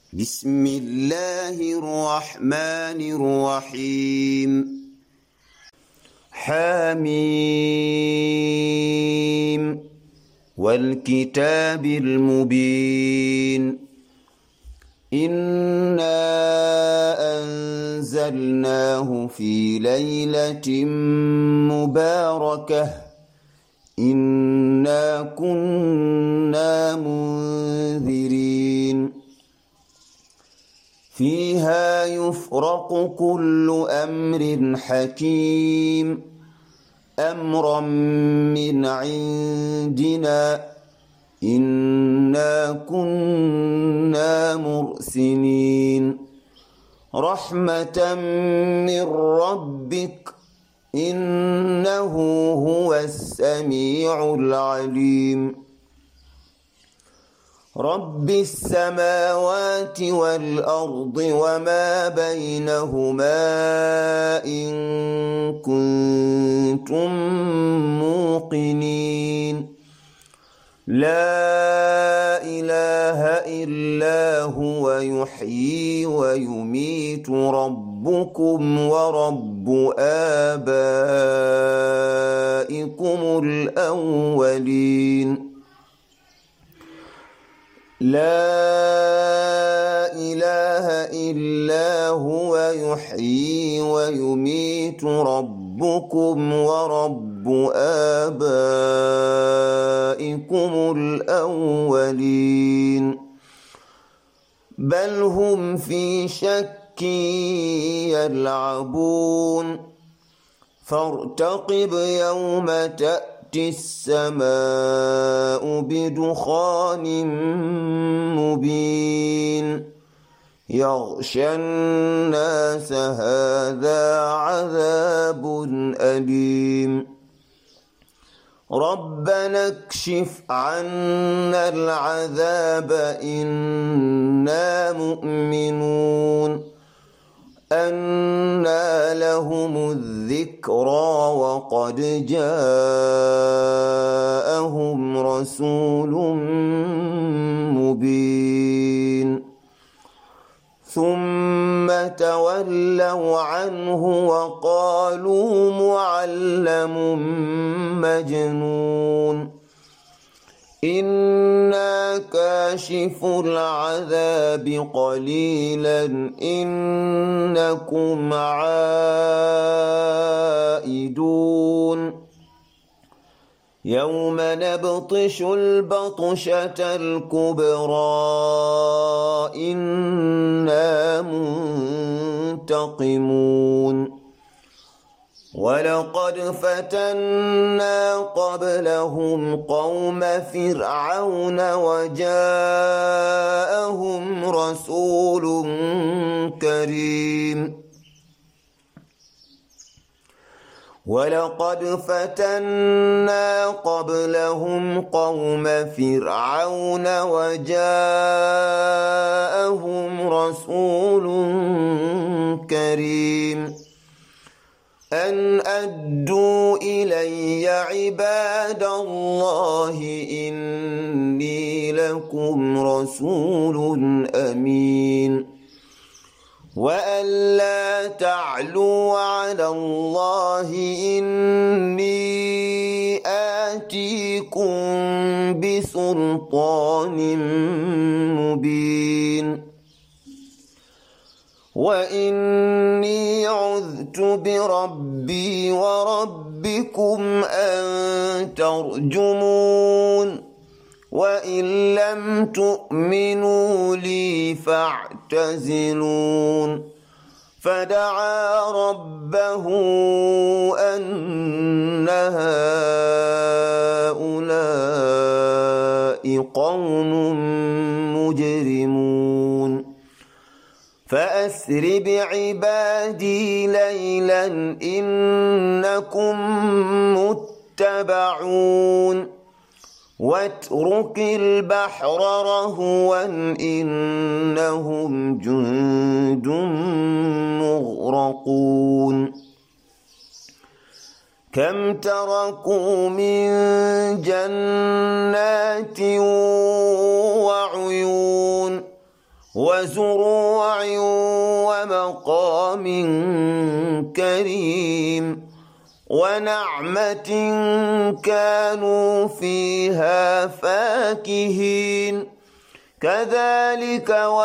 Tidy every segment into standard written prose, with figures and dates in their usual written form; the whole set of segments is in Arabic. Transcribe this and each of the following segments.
بسم الله الرحمن الرحيم حميم والكتاب المبين إنا أنزلناه في ليلة مباركة إنا كنا منذرين فيها يفرق كل أمر حكيم أمرا من عندنا إنا كنا مرسلين رحمة من ربك إنه هو السميع العليم رب السماوات والأرض وما بينهما إن كنتم موقنين لا إله إلا هو يحيي ويميت ربكم ورب آبائكم الأولين لا إله إلا هو يحيي ويميت ربكم ورب آبائكم الأولين بل هم في شك يلعبون فارتقب يوم تأتي السماء بدخان مبين يغشى الناس هذا عذاب أليم ربنا اكشف عنا العذاب إنا مؤمنون أنى لهم الذكرى وقد جاءهم رسول مبين ثم تولوا عنه وقالوا معلم مجنون إنا كاشف العذاب قليلا إنكم عائدون يوم نبطش البطشة الكبرى إنا منتقمون ولقد فتنا قبلهم قوم فرعون وجاءهم رسول كريم ولقد فتنا قبلهم قوم فرعون وجاءهم رسول كريم أن أدوا إلي عباد الله إني لكم رسول أمين وأن لا تعلوا على الله إني آتيكم بسلطان مبين وإني عذت بربي وربكم أن ترجمون وإن لم تؤمنوا لي فاعتزلون فدعا ربه أن هؤلاء قوم مجرمون فأسر بعبادي ليلا إنكم متبعون واترك البحر رهوا إنهم جند مغرقون كم تركوا من جنات وعيون وزروع ومقام كريم ونعمة كانوا فيها فاكهين كذلك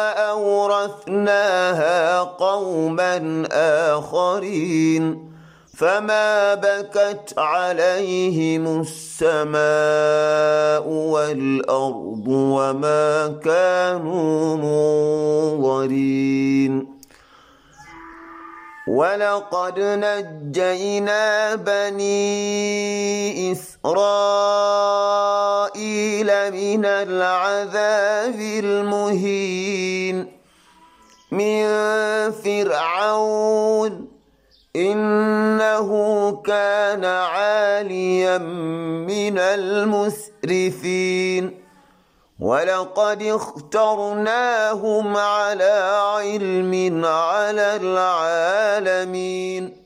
وأورثناها قوما آخرين فما بكت عليهم السماء والأرض وما كانوا منظرين ولقد نجينا بني إسرائيل من العذاب المهين من فرعون إنه كان عاليا من المسرفين ولقد اخترناهم على علم على العالمين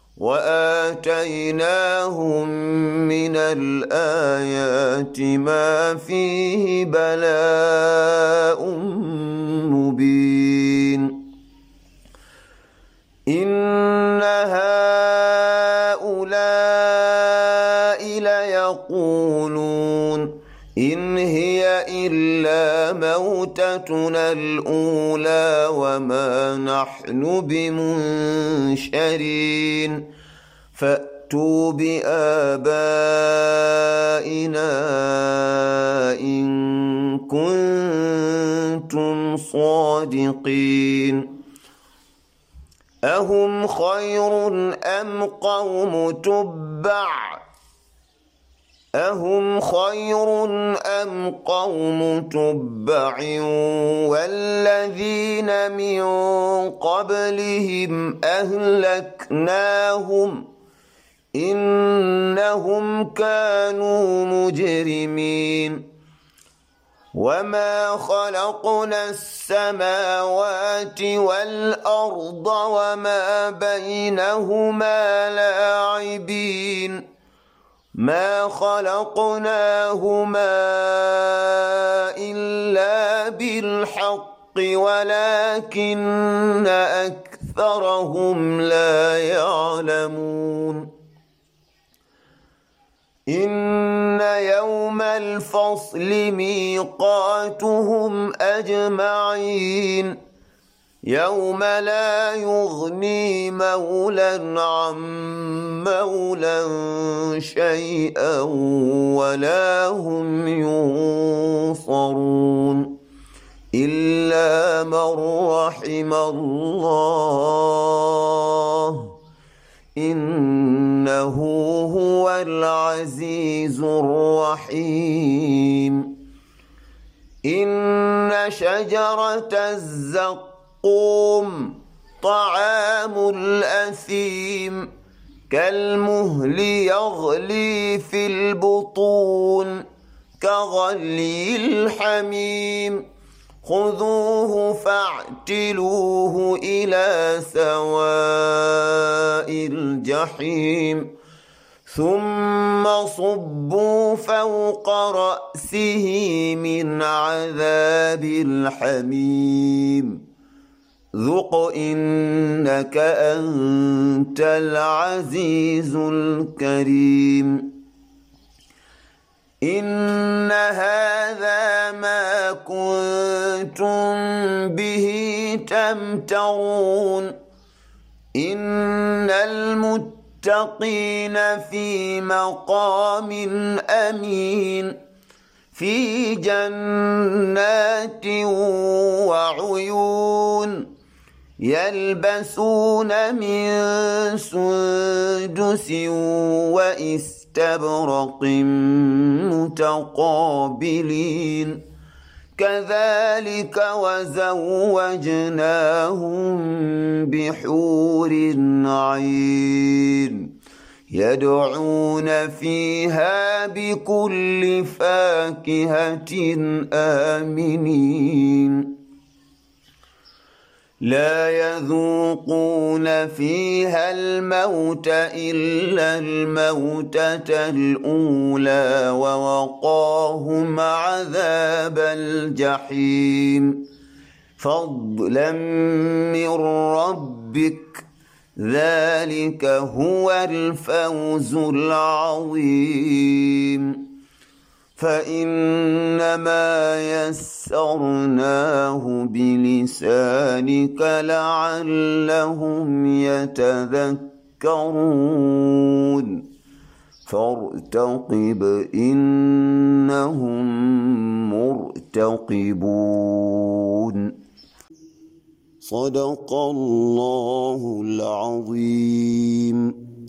وآتيناهم من الآيات ما فيه بلاء مبين إن هؤلاء ليقولون إن هي إلا موتتنا الأولى وما نحن بمنشرين فأتوا بآبائنا إن كنتم صادقين أهم خير أم قوم تبع والذين من قبلهم أهلكناهم إنهم كانوا مجرمين وما خلقنا السماوات والأرض وما بينهما لاعبين ما خلقناهما إلا بالحق ولكن أكثرهم لا يعلمون إن يوم الفصل ميقاتهم أجمعين يوم لا يغني مولى عن مولى شيئا ولا هم ينصرون إلا من رحم الله إنه هو العزيز الرحيم إن شجرة الزقوم طعام الأثيم كالمهل يغلي في البطون كغلي الحميم خذوه فاعتلوه إلى سواء الجحيم ثم صبوا فوق رأسه من عذاب الحميم ذق إنك أنت العزيز الكريم إن هذا ما كنتم به تمترون إن المتقين في مقام أمين في جنات وعيون يلبسون من سندس واستبرق متقابلين كذلك وزوجناهم بحور عين يدعون فيها بكل فاكهة آمنين لا يذوقون فيها الموت إلا الموتة الأولى ووقاهم عذاب الجحيم فضلا من ربك ذلك هو الفوز العظيم فإنما يسرناه بلسانك لعلهم يتذكرون فارتقب إنهم مرتقبون صدق الله العظيم.